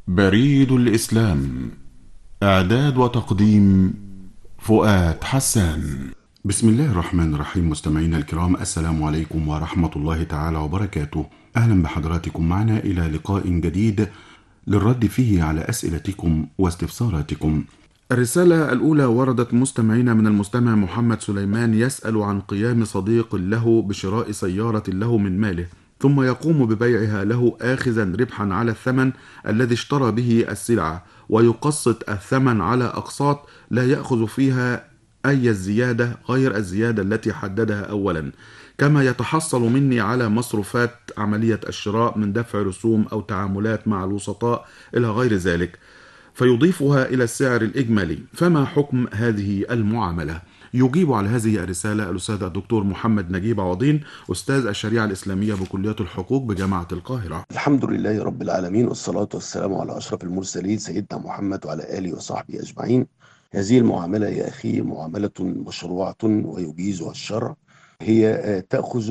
بريد الإسلام. إعداد وتقديم فؤاد حسان. بسم الله الرحمن الرحيم. مستمعينا الكرام، السلام عليكم ورحمة الله تعالى وبركاته. أهلا بحضراتكم معنا إلى لقاء جديد للرد فيه على أسئلتكم واستفساراتكم. الرسالة الأولى وردت مستمعين من المستمع محمد سليمان، يسأل عن قيام صديق له بشراء سيارة له من ماله، ثم يقوم ببيعها له آخذا ربحا على الثمن الذي اشترى به السلعة، ويقسط الثمن على أقساط لا يأخذ فيها أي الزيادة غير الزيادة التي حددها أولا، كما يتحصل مني على مصروفات عملية الشراء من دفع رسوم أو تعاملات مع الوسطاء إلى غير ذلك، فيضيفها إلى السعر الإجمالي. فما حكم هذه المعاملة؟ يجيب على هذه الرسالة الأستاذ الدكتور محمد نجيب عوضين، أستاذ الشريعة الإسلامية بكلية الحقوق بجامعة القاهرة. الحمد لله رب العالمين، والصلاة والسلام على أشرف المرسلين سيدنا محمد وعلى آله وصحبه أجمعين. هذه المعاملة يا أخي معاملة مشروعة ويجيزها الشرع. هي تأخذ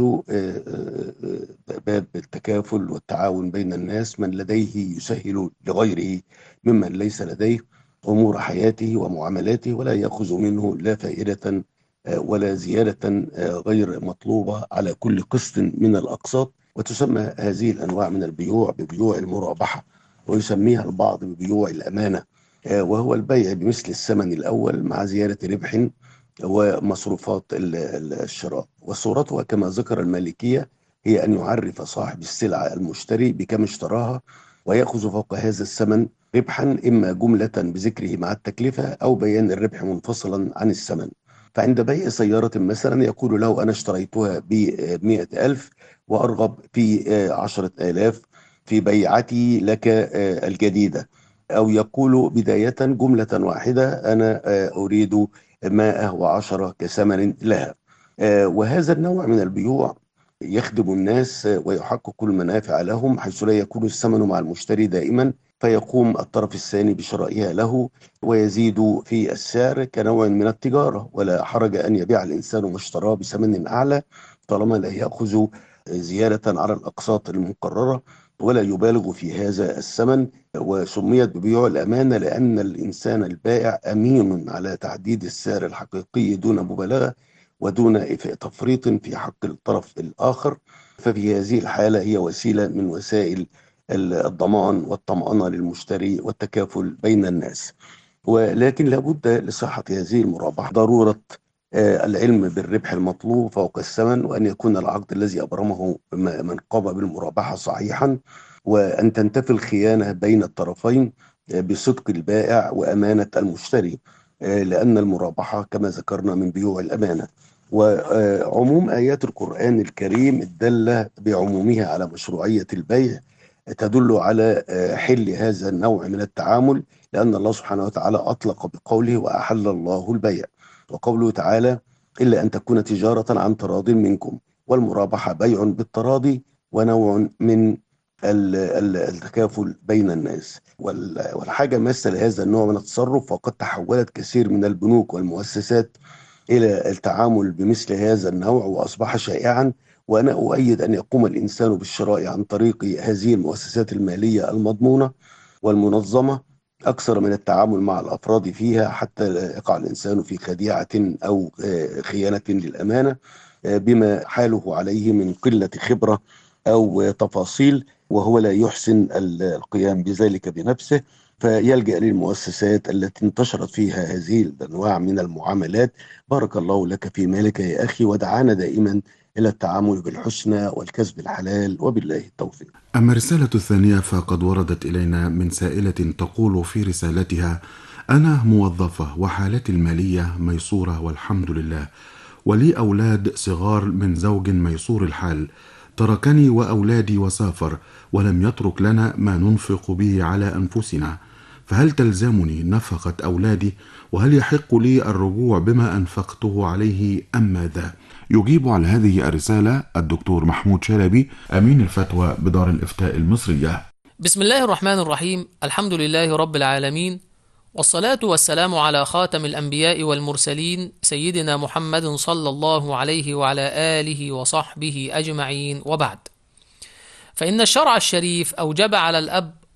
باب التكافل والتعاون بين الناس، من لديه يسهل لغيره ممن ليس لديه أمور حياته ومعاملاته، ولا يأخذ منه لا فائدة ولا زيادة غير مطلوبة على كل قسط من الأقساط. وتسمى هذه الأنواع من البيوع ببيوع المرابحة، ويسميها البعض ببيوع الأمانة، وهو البيع بمثل الثمن الأول مع زيادة ربح ومصروفات الشراء. وصورتها كما ذكر المالكية هي أن يعرف صاحب السلعة المشتري بكم اشتراها، ويأخذ فوق هذا الثمن ربحا، إما جملة بذكره مع التكلفة أو بيان الربح منفصلا عن الثمن. فعند بيع سيارة مثلا يقول له أنا اشتريتها ب100,000 وأرغب في 10,000 في بيعتي لك الجديدة، أو يقول بداية جملة واحدة أنا أريد 110 كثمن لها. وهذا النوع من البيوع يخدم الناس ويحقق المنافع لهم، حيث لا يكون الثمن مع المشتري دائما، فيقوم الطرف الثاني بشرائها له ويزيد في السعر كنوع من التجارة. ولا حرج أن يبيع الإنسان ما اشتراه بثمن أعلى طالما لا يأخذ زيادة على الأقساط المقررة ولا يبالغ في هذا الثمن. وسميت ببيوع الأمانة لأن الإنسان البائع أمين على تحديد السعر الحقيقي دون مبالغة ودون تفريط في حق الطرف الآخر. ففي هذه الحالة هي وسيلة من وسائل الضمان والطمأنة للمشتري والتكافل بين الناس. ولكن لابد لصحة هذه المرابحة ضرورة العلم بالربح المطلوب فوق الثمن، وأن يكون العقد الذي أبرمه من قام بالمرابحة صحيحا، وأن تنتفي الخيانة بين الطرفين بصدق البائع وأمانة المشتري، لأن المرابحة كما ذكرنا من بيوع الأمانة. وعموم آيات القرآن الكريم الدالة بعمومها على مشروعية البيع تدل على حل هذا النوع من التعامل، لأن الله سبحانه وتعالى أطلق بقوله وأحل الله البيع، وقوله تعالى إلا أن تكون تجارة عن تراض منكم. والمرابحة بيع بالتراضي ونوع من التكافل بين الناس. والحاجة مثل هذا النوع من التصرف، وقد تحولت كثير من البنوك والمؤسسات إلى التعامل بمثل هذا النوع وأصبح شائعا. وأنا أؤيد أن يقوم الإنسان بالشراء عن طريق هذه المؤسسات المالية المضمونة والمنظمة أكثر من التعامل مع الأفراد فيها، حتى لا يقع الإنسان في خديعة أو خيانة للأمانة بما حاله عليه من قلة خبرة أو تفاصيل، وهو لا يحسن القيام بذلك بنفسه، فيلجأ للمؤسسات التي انتشرت فيها هذه الأنواع من المعاملات. بارك الله لك في مالك يا أخي، ودعانا دائما إلى التعامل بالحسنى والكسب الحلال، وبالله التوفيق. أما الرسالة الثانية فقد وردت إلينا من سائلة تقول في رسالتها: أنا موظفة وحالتي المالية ميسورة والحمد لله، ولي أولاد صغار من زوج ميسور الحال، تركني وأولادي وسافر ولم يترك لنا ما ننفق به على أنفسنا، فهل تلزمني نفقة أولادي؟ وهل يحق لي الرجوع بما أنفقته عليه أم ماذا؟ يجيب على هذه الرسالة الدكتور محمود شلبي، أمين الفتوى بدار الإفتاء المصرية. بسم الله الرحمن الرحيم. الحمد لله رب العالمين، والصلاة والسلام على خاتم الأنبياء والمرسلين سيدنا محمد صلى الله عليه وعلى آله وصحبه أجمعين، وبعد. فإن الشرع الشريف أوجب على الأب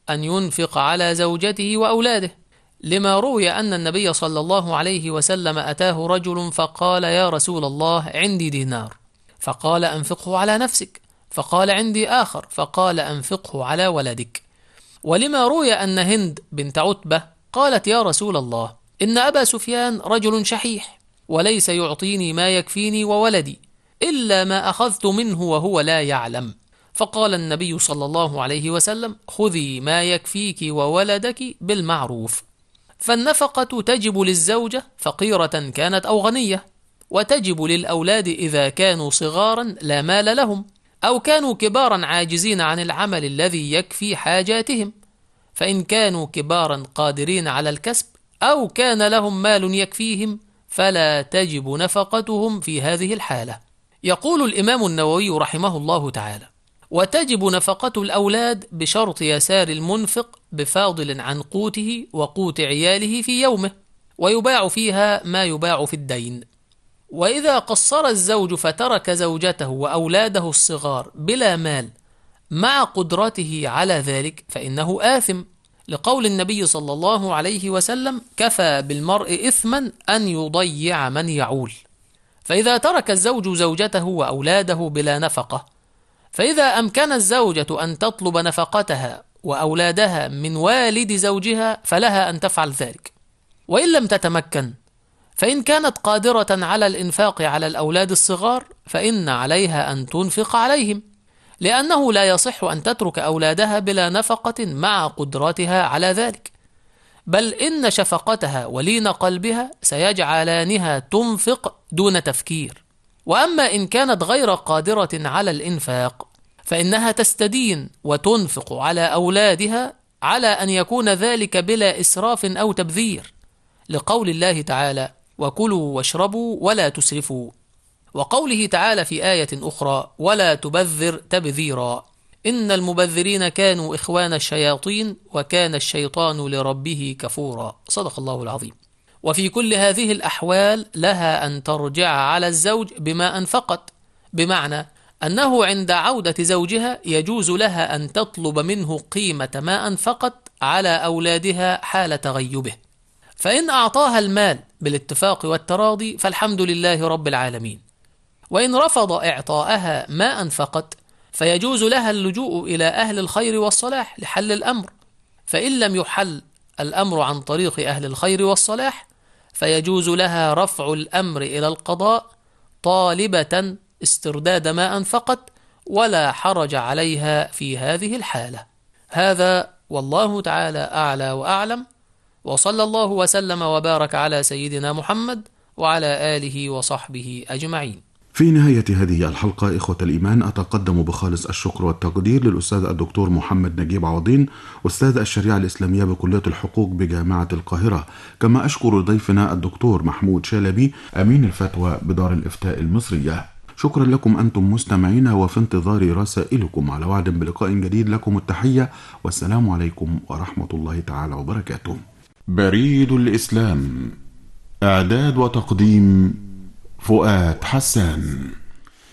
أن ينفق على زوجته وأولاده، لما روي أن النبي صلى الله عليه وسلم أتاه رجل فقال: يا رسول الله، عندي دينار. فقال: أنفقه على نفسك. فقال: عندي آخر. فقال: أنفقه على ولدك. ولما روي أن هند بنت عتبة قالت: يا رسول الله، إن أبا سفيان رجل شحيح، وليس يعطيني ما يكفيني وولدي إلا ما أخذت منه وهو لا يعلم. فقال النبي صلى الله عليه وسلم: خذي ما يكفيك وولدك بالمعروف. فالنفقة تجب للزوجة فقيرة كانت أو غنية، وتجب للأولاد إذا كانوا صغارا لا مال لهم، أو كانوا كبارا عاجزين عن العمل الذي يكفي حاجاتهم. فإن كانوا كبارا قادرين على الكسب أو كان لهم مال يكفيهم فلا تجب نفقتهم في هذه الحالة. يقول الإمام النووي رحمه الله تعالى: وتجب نفقة الأولاد بشرط يسار المنفق بفاضل عن قوته وقوت عياله في يومه، ويباع فيها ما يباع في الدين. وإذا قصر الزوج فترك زوجته وأولاده الصغار بلا مال مع قدرته على ذلك فإنه آثم، لقول النبي صلى الله عليه وسلم: كفى بالمرء إثما أن يضيع من يعول. فإذا ترك الزوج زوجته وأولاده بلا نفقة، فإذا أمكن الزوجة أن تطلب نفقتها وأولادها من والد زوجها فلها أن تفعل ذلك. وإن لم تتمكن، فإن كانت قادرة على الإنفاق على الأولاد الصغار فإن عليها أن تنفق عليهم، لأنه لا يصح أن تترك أولادها بلا نفقة مع قدرتها على ذلك، بل إن شفقتها ولين قلبها سيجعلانها تنفق دون تفكير. وأما إن كانت غير قادرة على الإنفاق فإنها تستدين وتنفق على أولادها على أن يكون ذلك بلا إسراف أو تبذير، لقول الله تعالى: وكلوا واشربوا ولا تسرفوا، وقوله تعالى في آية أخرى: ولا تبذر تبذيرا، إن المبذرين كانوا إخوان الشياطين وكان الشيطان لربه كفورا. صدق الله العظيم. وفي كل هذه الأحوال لها أن ترجع على الزوج بما أنفقت، بمعنى أنه عند عودة زوجها يجوز لها أن تطلب منه قيمة ما أنفقت على أولادها حال غيبه، فإن أعطاها المال بالاتفاق والتراضي فالحمد لله رب العالمين، وإن رفض إعطاءها ما أنفقت فيجوز لها اللجوء إلى أهل الخير والصلاح لحل الأمر، فإن لم يحل الأمر عن طريق أهل الخير والصلاح فيجوز لها رفع الأمر إلى القضاء طالبة استرداد ما أنفقت، ولا حرج عليها في هذه الحالة. هذا والله تعالى أعلى وأعلم، وصلى الله وسلم وبارك على سيدنا محمد وعلى آله وصحبه أجمعين. في نهاية هذه الحلقة إخوة الإيمان أتقدم بخالص الشكر والتقدير للأستاذ الدكتور محمد نجيب عوضين، أستاذ الشريعة الإسلامية بكلية الحقوق بجامعة القاهرة، كما أشكر ضيفنا الدكتور محمود شلبي أمين الفتوى بدار الإفتاء المصرية. شكرا لكم أنتم مستمعين، وفي انتظار رسائلكم على وعد بلقاء جديد. لكم التحية والسلام عليكم ورحمة الله تعالى وبركاته. بريد الإسلام، إعداد وتقديم فؤاد حسان.